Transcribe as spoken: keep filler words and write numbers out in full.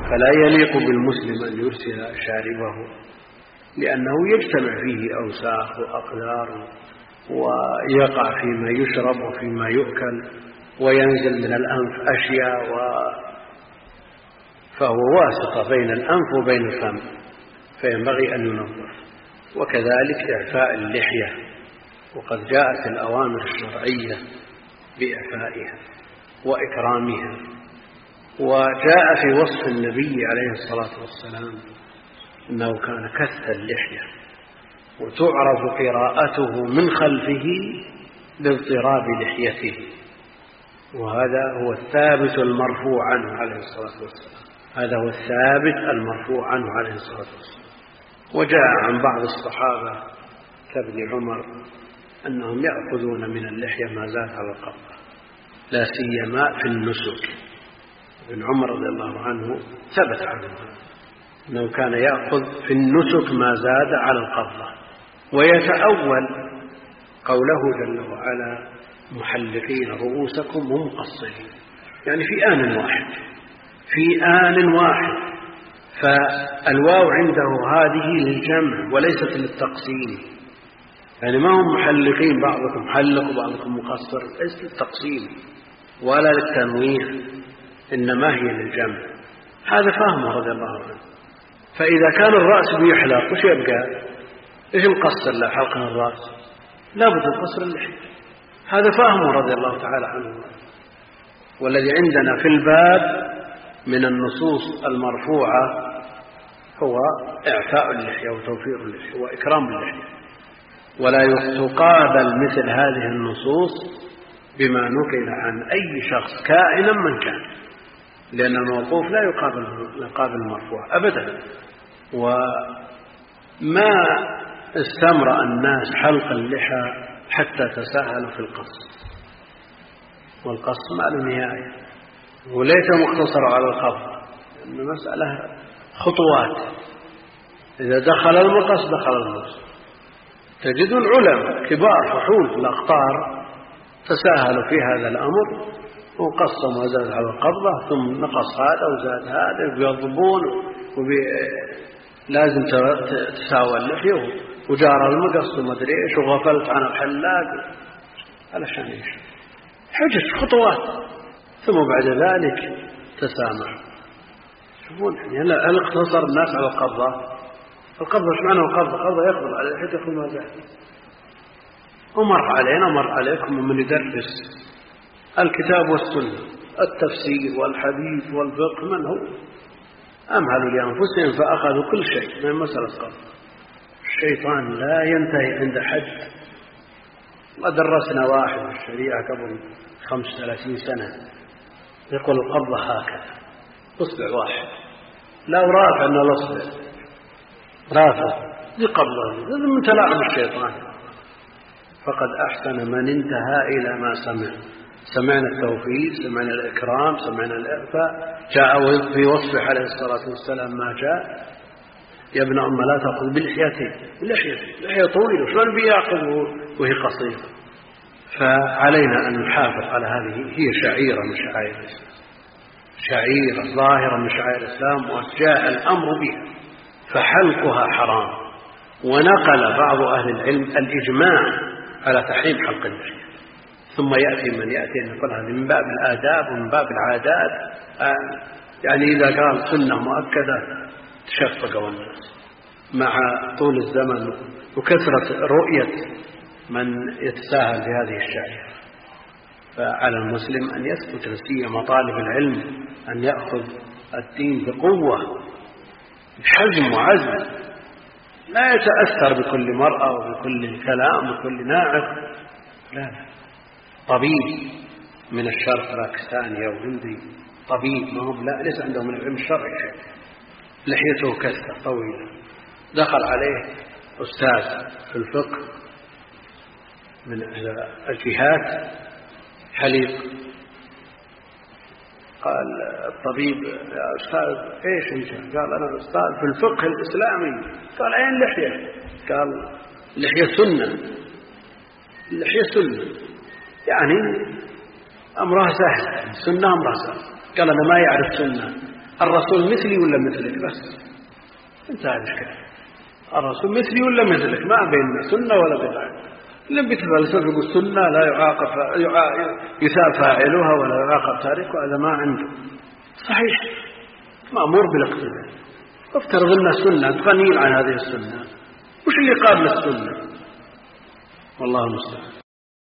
فلا يليق بالمسلم أن يرسل شاربه، لأنه يجتمع فيه أوساخ وأقدار ويقع فيما يشرب وفيما يؤكل وينزل من الأنف أشياء و... فهو واسطة بين الأنف وبين الفم، فينبغي أن ينظف. وكذلك إعفاء اللحية، وقد جاءت الأوامر الشرعية بإعفائها وإكرامها، وجاء في وصف النبي عليه الصلاة والسلام أنه كان كث اللحية وتعرف قراءته من خلفه باضطراب لحيته، وهذا هو الثابت المرفوع عنه عليه الصلاة والسلام هذا هو الثابت المرفوع عنه عليه الصلاة والسلام. وجاء عن بعض الصحابة كابن عمر أنهم يأخذون من اللحية ما زاد على القبضة، لا سيما في النسك. ابن عمر رضي الله عنه ثبت عنه أنه كان يأخذ في النسك ما زاد على القبضة، ويتأول قوله جل وعلا محلقين رؤوسكم ومقصرين، يعني في آن واحد في آن واحد. فالواو عنده هذه للجمع وليست للتقسيم، يعني ما هم محلقين بعضكم محلق وبعضكم مقصر، ليس للتقسيم ولا للتنويع، إنما هي للجمع. هذا فهمه رضي الله عنه. فإذا كان الرأس بيحلق وش يبقى؟ إيش مقصر له حلق الرأس؟ لابد القصر اللحية. هذا فهمه رضي الله تعالى عنه. والذي عندنا في الباب من النصوص المرفوعة هو إعفاء اللحية وتوفير اللحية وإكرام اللحية، ولا تقابل مثل هذه النصوص بما نقل عن أي شخص كائنا من كان، لأن الموقوف لا يقابل يقابل المرفوع أبدا. وما استمرأ الناس حلق اللحى حتى تساهلوا في القص، والقص ما له نهاية وليس مقتصر على الخفض، لأن مسألة خطوات. إذا دخل المقص دخل المقص. تجد العلماء كبار فحول في الأقطار تساهلوا في هذا الأمر وقصوا ما زاد على القبضة، ثم نقص هذا وزاد هذا، ويضبون لازم تساوى اللحية وجار المقص وما أدري إيش وغفلت عن الحلاق علشان إيش؟ حجج خطوات. ثم بعد ذلك تسامح. شوفون يعني هل اقتصر الناس على القبضة؟ القبضة ايش معنى القبضة؟ القبضة يقبض على الحيط يأخذ ما زاد. ومر علينا ومر عليكم من يدرس الكتاب والسنة التفسير والحديث والفقه من هو أمهلوا لأنفسهم فأخذوا كل شيء من مسألة القبضة. الشيطان لا ينتهي عند حد. ودرسنا واحد في الشريعة قبل خمس ثلاثين سنة يقول القبضة هكذا أصبع واحد، لا رافع أن الأصبع رافع دي قبضة، هذا من تلاعب الشيطان. فقد أحسن من انتهى إلى ما سمع. سمعنا التوفيق، سمعنا الإكرام، سمعنا الإعفاء. جاء في وصفه عليه الصلاة والسلام ما جاء يا ابن أم لا تأخذ بلحيتي، بلحيتي لحية طويلة شلون بيأخذ وهي قصيرة؟ فعلينا أن نحافظ على هذه، هي شعيرة من شعائر الإسلام، شعيرة ظاهرة من شعائر الإسلام وجاء الأمر بها، فحلقها حرام. ونقل بعض أهل العلم الإجماع على تحريم حلق اللحية، ثم يأتي من يأتي أن يقول هذا من باب الآداب ومن باب العادات. يعني إذا قال سنة مؤكدة تشفق الناس مع طول الزمن وكثرة رؤية من يتساهل بهذه الشعيرة. فعلى المسلم أن يثبت لسيما طالب العلم أن يأخذ الدين بقوة بحزم وعزم، لا يتأثر بكل مرأة وبكل كلام وبكل ناعق. لا، طبيب من الشرق باكستاني أو هندي طبيب ما هو لا ليس عنده من العلم الشرعي شيء، لحيته كثة طويلة، دخل عليه أستاذ في الفقه من الجهات حليق، قال الطبيب يا أستاذ إيش أنت؟ قال أنا أستاذ في الفقه الإسلامي. قال أين اللحية؟ قال اللحية سنة. اللحية سنة يعني أمرها سهل، سنة أمرها سهل. قال أنا ما يعرف سنة، الرسول مثلي ولا مثلك بس انتهى الإشكال. الرسول مثلي ولا مثلك، ما بين سنة ولا بدعة. لم يتفلسف يقول السنة لا يعاقب يثاب فاعلها ولا يعاقب تاركها، هذا ما عنده. صحيح مأمور بالاقتداء. افترض لنا سنة غني عن هذه السنة، وش اللي قابل السنة؟ والله المستعان.